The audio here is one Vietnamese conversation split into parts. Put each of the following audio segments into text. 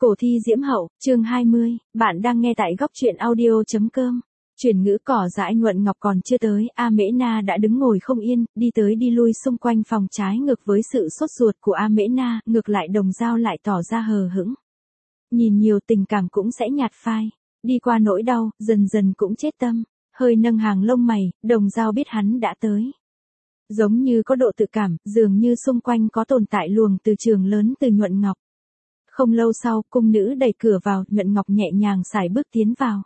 Cổ thi diễm hậu, chương 20, bạn đang nghe tại góc truyện audio.com. Chuyển ngữ cỏ dại Nhuận Ngọc còn chưa tới, A Mễ Na đã đứng ngồi không yên, đi tới đi lui xung quanh phòng trái ngược với sự sốt ruột của A Mễ Na, ngược lại Đồng Dao lại tỏ ra hờ hững. Nhìn nhiều tình cảm cũng sẽ nhạt phai, đi qua nỗi đau, dần dần cũng chết tâm, hơi nâng hàng lông mày, Đồng Dao biết hắn đã tới. Giống như có độ tự cảm, dường như xung quanh có tồn tại luồng từ trường lớn từ Nhuận Ngọc. Không lâu sau, cung nữ đẩy cửa vào, Nhuận Ngọc nhẹ nhàng sải bước tiến vào.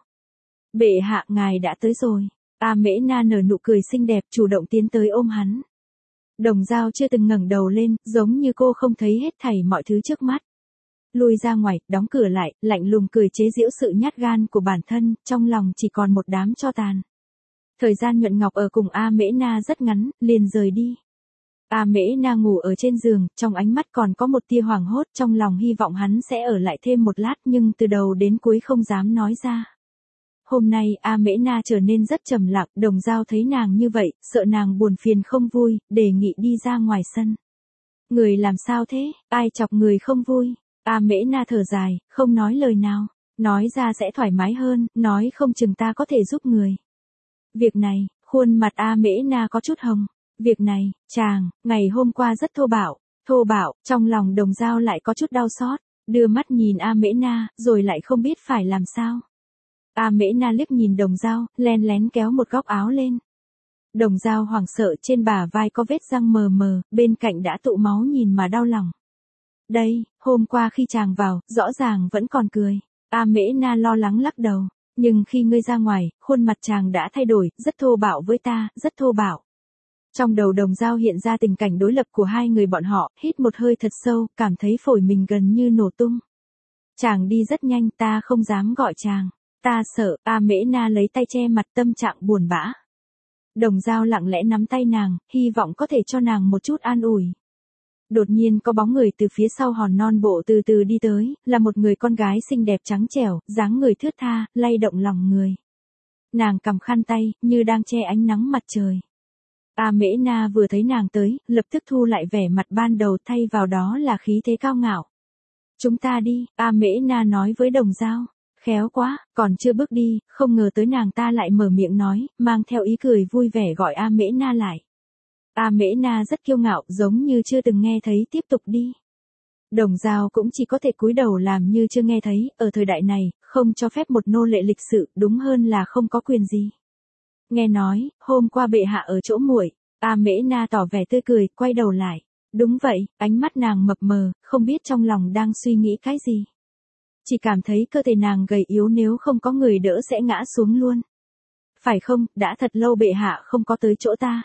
Bệ hạ, ngài đã tới rồi. A Mễ Na nở nụ cười xinh đẹp, chủ động tiến tới ôm hắn. Đồng Dao chưa từng ngẩng đầu lên, giống như cô không thấy hết thảy mọi thứ trước mắt. Lui ra ngoài, đóng cửa lại, lạnh lùng cười chế giễu sự nhát gan của bản thân, trong lòng chỉ còn một đám tro tàn. Thời gian Nhuận Ngọc ở cùng A Mễ Na rất ngắn, liền rời đi. A Mễ Na ngủ ở trên giường, trong ánh mắt còn có một tia hoảng hốt, trong lòng hy vọng hắn sẽ ở lại thêm một lát nhưng từ đầu đến cuối không dám nói ra. Hôm nay A Mễ Na trở nên rất trầm lặng, Đồng Dao thấy nàng như vậy, sợ nàng buồn phiền không vui, đề nghị đi ra ngoài sân. Người làm sao thế, ai chọc người không vui? A Mễ Na thở dài, không nói lời nào, nói ra sẽ thoải mái hơn, nói không chừng ta có thể giúp người. Việc này, khuôn mặt A Mễ Na có chút hồng. Việc này, chàng, ngày hôm qua rất thô bạo, trong lòng Đồng Dao lại có chút đau xót, đưa mắt nhìn A Mễ Na, rồi lại không biết phải làm sao. A Mễ Na liếc nhìn Đồng Dao, len lén kéo một góc áo lên. Đồng Dao hoảng sợ, trên bả vai có vết răng mờ mờ, bên cạnh đã tụ máu nhìn mà đau lòng. Đây, hôm qua khi chàng vào, rõ ràng vẫn còn cười. A Mễ Na lo lắng lắc đầu, nhưng khi ngươi ra ngoài, khuôn mặt chàng đã thay đổi, rất thô bạo với ta, rất thô bạo. Trong đầu Đồng Dao hiện ra tình cảnh đối lập của hai người bọn họ, hít một hơi thật sâu, cảm thấy phổi mình gần như nổ tung. Chàng đi rất nhanh, ta không dám gọi chàng. Ta sợ. A Mễ Na lấy tay che mặt, tâm trạng buồn bã. Đồng Dao lặng lẽ nắm tay nàng, hy vọng có thể cho nàng một chút an ủi. Đột nhiên có bóng người từ phía sau hòn non bộ từ từ đi tới, là một người con gái xinh đẹp trắng trẻo, dáng người thướt tha, lay động lòng người. Nàng cầm khăn tay, như đang che ánh nắng mặt trời. A Mễ Na vừa thấy nàng tới, lập tức thu lại vẻ mặt ban đầu, thay vào đó là khí thế cao ngạo. Chúng ta đi, A Mễ Na nói với Đồng Dao. Khéo quá, còn chưa bước đi, không ngờ tới nàng ta lại mở miệng nói, mang theo ý cười vui vẻ gọi A Mễ Na lại. A Mễ Na rất kiêu ngạo, giống như chưa từng nghe thấy, tiếp tục đi. Đồng Dao cũng chỉ có thể cúi đầu làm như chưa nghe thấy, ở thời đại này, không cho phép một nô lệ lịch sự, đúng hơn là không có quyền gì. Nghe nói, hôm qua bệ hạ ở chỗ muội. A Mễ Na tỏ vẻ tươi cười, quay đầu lại. Đúng vậy, ánh mắt nàng mập mờ, không biết trong lòng đang suy nghĩ cái gì. Chỉ cảm thấy cơ thể nàng gầy yếu, nếu không có người đỡ sẽ ngã xuống luôn. Phải không, đã thật lâu bệ hạ không có tới chỗ ta.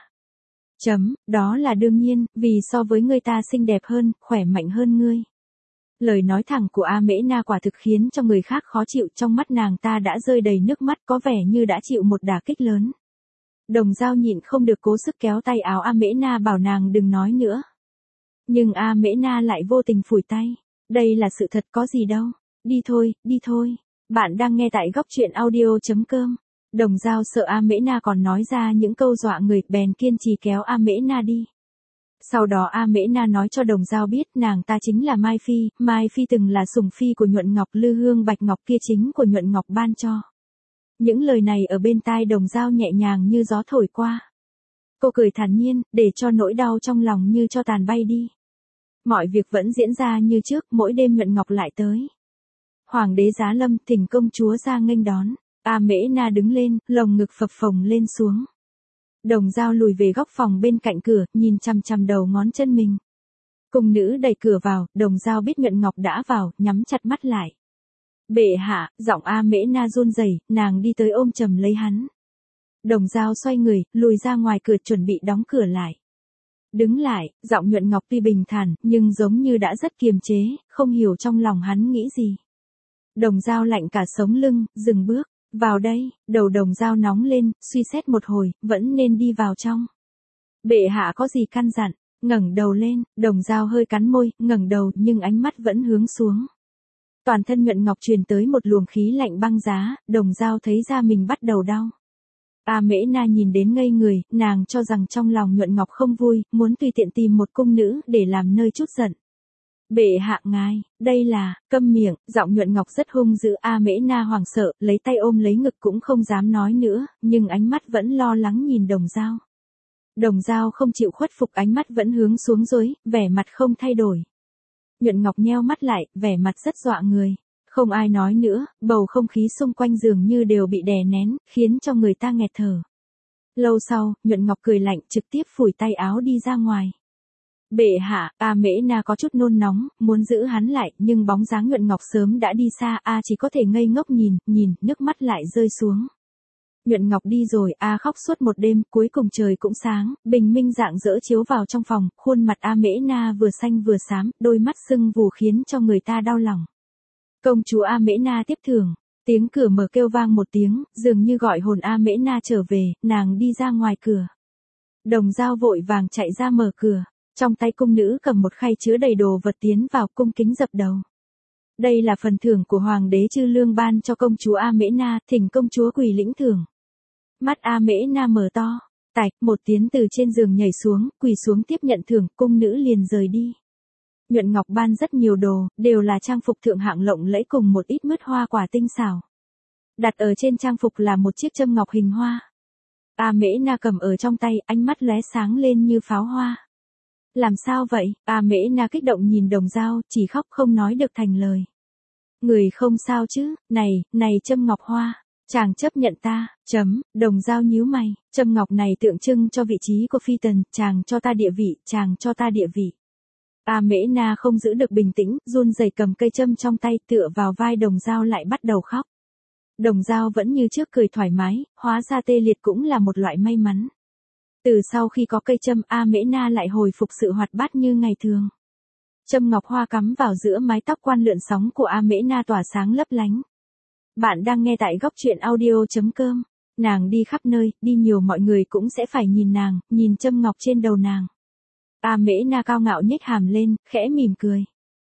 Đó là đương nhiên, vì so với ngươi ta xinh đẹp hơn, khỏe mạnh hơn ngươi. Lời nói thẳng của A Mễ Na quả thực khiến cho người khác khó chịu, trong mắt nàng ta đã rơi đầy nước mắt, có vẻ như đã chịu một đả kích lớn. Đồng Dao nhịn không được cố sức kéo tay áo A Mễ Na bảo nàng đừng nói nữa. Nhưng A Mễ Na lại vô tình phủi tay. Đây là sự thật, có gì đâu. Đi thôi. Bạn đang nghe tại góc truyện audio.com. Đồng Dao sợ A Mễ Na còn nói ra những câu dọa người, bèn kiên trì kéo A Mễ Na đi. Sau đó A Mễ Na nói cho Đồng Dao biết nàng ta chính là Mai Phi từng là sủng phi của Nhuận Ngọc, lư hương bạch ngọc kia chính của Nhuận Ngọc ban cho. Những lời này ở bên tai Đồng Dao nhẹ nhàng như gió thổi qua. Cô cười thản nhiên, để cho nỗi đau trong lòng như cho tàn bay đi. Mọi việc vẫn diễn ra như trước, mỗi đêm Nhuận Ngọc lại tới. Hoàng đế giá lâm, thỉnh công chúa ra nghênh đón. A Mễ Na đứng lên, lồng ngực phập phồng lên xuống. Đồng Dao lùi về góc phòng bên cạnh cửa, nhìn chằm chằm đầu ngón chân mình. Cung nữ đẩy cửa vào, Đồng Dao biết Nhuận Ngọc đã vào, nhắm chặt mắt lại. Bệ hạ, giọng A Mễ Na run rẩy, nàng đi tới ôm chầm lấy hắn. Đồng Dao xoay người, lùi ra ngoài cửa chuẩn bị đóng cửa lại. Đứng lại, giọng Nhuận Ngọc tuy bình thản, nhưng giống như đã rất kiềm chế, không hiểu trong lòng hắn nghĩ gì. Đồng Dao lạnh cả sống lưng, dừng bước. Vào đây, đầu Đồng Dao nóng lên, suy xét một hồi, vẫn nên đi vào trong. Bệ hạ có gì căn dặn, ngẩng đầu lên, Đồng Dao hơi cắn môi, ngẩng đầu nhưng ánh mắt vẫn hướng xuống. Toàn thân Nhuận Ngọc truyền tới một luồng khí lạnh băng giá, Đồng Dao thấy da mình bắt đầu đau. A Mễ Na nhìn đến ngây người, nàng cho rằng trong lòng Nhuận Ngọc không vui, muốn tùy tiện tìm một cung nữ để làm nơi chút giận. Bệ hạ ngài, đây là, câm miệng, giọng Nhuận Ngọc rất hung dữ. A Mễ Na hoảng sợ, lấy tay ôm lấy ngực cũng không dám nói nữa, nhưng ánh mắt vẫn lo lắng nhìn Đồng Dao. Đồng Dao không chịu khuất phục, ánh mắt vẫn hướng xuống dưới, vẻ mặt không thay đổi. Nhuận Ngọc nheo mắt lại, vẻ mặt rất dọa người. Không ai nói nữa, bầu không khí xung quanh dường như đều bị đè nén, khiến cho người ta nghẹt thở. Lâu sau, Nhuận Ngọc cười lạnh, trực tiếp phủi tay áo đi ra ngoài. Bệ hạ, A Mễ Na có chút nôn nóng, muốn giữ hắn lại, nhưng bóng dáng Nhuận Ngọc sớm đã đi xa, A chỉ có thể ngây ngốc nhìn, nước mắt lại rơi xuống. Nhuận Ngọc đi rồi, A khóc suốt một đêm, cuối cùng trời cũng sáng, bình minh rạng rỡ chiếu vào trong phòng, khuôn mặt A Mễ Na vừa xanh vừa xám, đôi mắt sưng vù khiến cho người ta đau lòng. Công chúa A Mễ Na tiếp thưởng, tiếng cửa mở kêu vang một tiếng, dường như gọi hồn A Mễ Na trở về, nàng đi ra ngoài cửa. Đồng Dao vội vàng chạy ra mở cửa, trong tay cung nữ cầm một khay chứa đầy đồ vật tiến vào, cung kính dập đầu. Đây là phần thưởng của Hoàng đế Chư Lương ban cho công chúa A Mễ Na, thỉnh công chúa quỳ lĩnh thưởng. Mắt A Mễ Na mở to, tạch, một tiếng từ trên giường nhảy xuống, quỳ xuống tiếp nhận thưởng, cung nữ liền rời đi. Nhuận Ngọc ban rất nhiều đồ, đều là trang phục thượng hạng lộng lẫy cùng một ít mứt hoa quả tinh xảo. Đặt ở trên trang phục là một chiếc châm ngọc hình hoa. A Mễ Na cầm ở trong tay, ánh mắt lóe sáng lên như pháo hoa. Làm sao vậy? A Mễ Na kích động nhìn Đồng Dao, chỉ khóc không nói được thành lời. Người không sao chứ, này châm ngọc hoa, chàng chấp nhận ta, Đồng Dao nhíu mày, châm ngọc này tượng trưng cho vị trí của phi tần, chàng cho ta địa vị. A Mễ Na không giữ được bình tĩnh, run rẩy cầm cây châm trong tay, tựa vào vai Đồng Dao lại bắt đầu khóc. Đồng Dao vẫn như trước cười thoải mái, hóa ra tê liệt cũng là một loại may mắn. Từ sau khi có cây châm, A Mễ Na lại hồi phục sự hoạt bát như ngày thường. Châm ngọc hoa cắm vào giữa mái tóc quan lượn sóng của A Mễ Na tỏa sáng lấp lánh. Bạn đang nghe tại góc truyện audio.com. Nàng đi khắp nơi, đi nhiều mọi người cũng sẽ phải nhìn nàng, nhìn châm ngọc trên đầu nàng. A Mễ Na cao ngạo nhếch hàm lên, khẽ mỉm cười.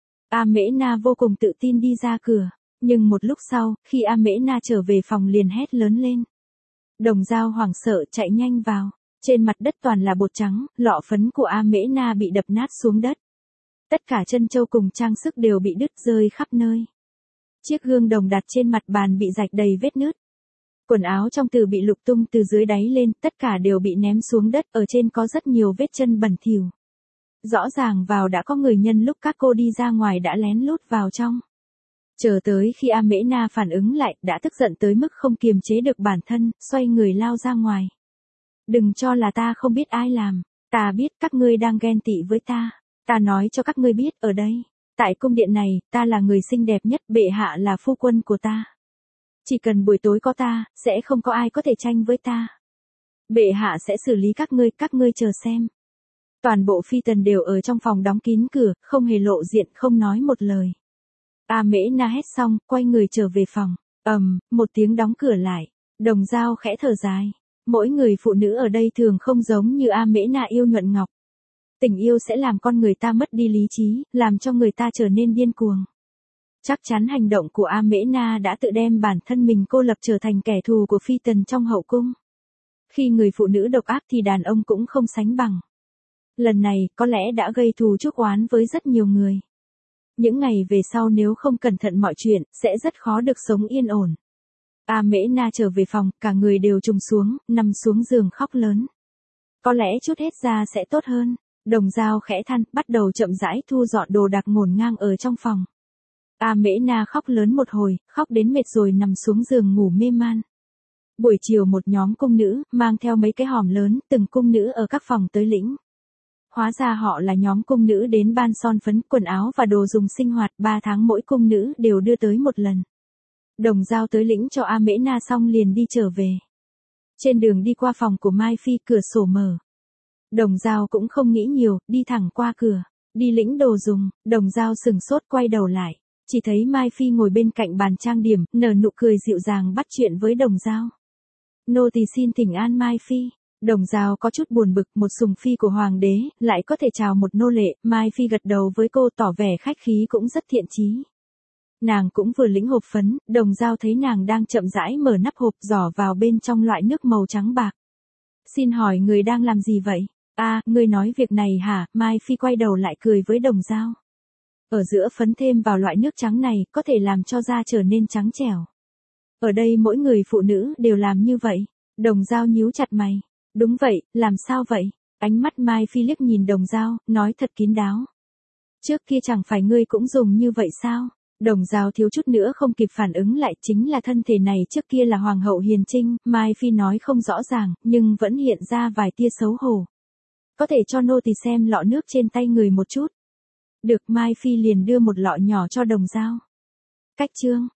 A Mễ Na vô cùng tự tin đi ra cửa, nhưng một lúc sau, khi A Mễ Na trở về phòng liền hét lớn lên. Đồng Dao hoảng sợ chạy nhanh vào, trên mặt đất toàn là bột trắng, lọ phấn của A Mễ Na bị đập nát xuống đất. Tất cả chân châu cùng trang sức đều bị đứt rơi khắp nơi. Chiếc gương đồng đặt trên mặt bàn bị rạch đầy vết nứt. Quần áo trong từ bị lục tung từ dưới đáy lên, tất cả đều bị ném xuống đất, ở trên có rất nhiều vết chân bẩn thỉu. Rõ ràng vào đã có người nhân lúc các cô đi ra ngoài đã lén lút vào trong. Chờ tới khi A Mễ Na phản ứng lại, đã tức giận tới mức không kiềm chế được bản thân, xoay người lao ra ngoài. Đừng cho là ta không biết ai làm, ta biết các ngươi đang ghen tị với ta. Ta nói cho các ngươi biết, ở đây, tại cung điện này, ta là người xinh đẹp nhất, bệ hạ là phu quân của ta. Chỉ cần buổi tối có ta, sẽ không có ai có thể tranh với ta. Bệ hạ sẽ xử lý các ngươi chờ xem. Toàn bộ phi tần đều ở trong phòng đóng kín cửa, không hề lộ diện, không nói một lời. A Mễ Na hét xong, quay người trở về phòng. Một tiếng đóng cửa lại. Đồng Dao khẽ thở dài. Mỗi người phụ nữ ở đây thường không giống như A Mễ Na yêu Nhuận Ngọc. Tình yêu sẽ làm con người ta mất đi lý trí, làm cho người ta trở nên điên cuồng. Chắc chắn hành động của A Mễ Na đã tự đem bản thân mình cô lập trở thành kẻ thù của phi tần trong hậu cung. Khi người phụ nữ độc ác thì đàn ông cũng không sánh bằng. Lần này, có lẽ đã gây thù chuốc oán với rất nhiều người. Những ngày về sau nếu không cẩn thận mọi chuyện, sẽ rất khó được sống yên ổn. A Mễ Na trở về phòng, cả người đều trùng xuống, nằm xuống giường khóc lớn. Có lẽ chút hết ra sẽ tốt hơn. Đồng Dao khẽ than, bắt đầu chậm rãi thu dọn đồ đạc ngổn ngang ở trong phòng. A Mễ Na khóc lớn một hồi, khóc đến mệt rồi nằm xuống giường ngủ mê man. Buổi chiều một nhóm cung nữ, mang theo mấy cái hòm lớn, từng cung nữ ở các phòng tới lĩnh. Hóa ra họ là nhóm cung nữ đến ban son phấn, quần áo và đồ dùng sinh hoạt, 3 tháng mỗi cung nữ đều đưa tới một lần. Đồng Dao tới lĩnh cho A Mễ Na xong liền đi trở về. Trên đường đi qua phòng của Mai Phi, cửa sổ mở. Đồng Dao cũng không nghĩ nhiều, đi thẳng qua cửa, đi lĩnh đồ dùng. Đồng Dao sừng sốt quay đầu lại, chỉ thấy Mai Phi ngồi bên cạnh bàn trang điểm, nở nụ cười dịu dàng bắt chuyện với Đồng Dao. Nô tỳ xin thỉnh an Mai Phi. Đồng Dao có chút buồn bực, một sùng phi của hoàng đế, lại có thể chào một nô lệ. Mai Phi gật đầu với cô, tỏ vẻ khách khí cũng rất thiện chí. Nàng cũng vừa lĩnh hộp phấn, Đồng Dao thấy nàng đang chậm rãi mở nắp hộp, giỏ vào bên trong loại nước màu trắng bạc. Xin hỏi người đang làm gì vậy? À, người nói việc này hả? Mai Phi quay đầu lại cười với Đồng Dao. Ở giữa phấn thêm vào loại nước trắng này, có thể làm cho da trở nên trắng trẻo. Ở đây mỗi người phụ nữ đều làm như vậy. Đồng Dao nhíu chặt mày. Đúng vậy, làm sao vậy? Ánh mắt Mai Phi liếc nhìn Đồng Dao, nói thật kín đáo. Trước kia chẳng phải ngươi cũng dùng như vậy sao? Đồng Dao thiếu chút nữa không kịp phản ứng lại, chính là thân thể này trước kia là hoàng hậu hiền trinh, Mai Phi nói không rõ ràng, nhưng vẫn hiện ra vài tia xấu hổ. Có thể cho nô tỳ xem lọ nước trên tay người một chút. Được, Mai Phi liền đưa một lọ nhỏ cho Đồng Dao. Cách chương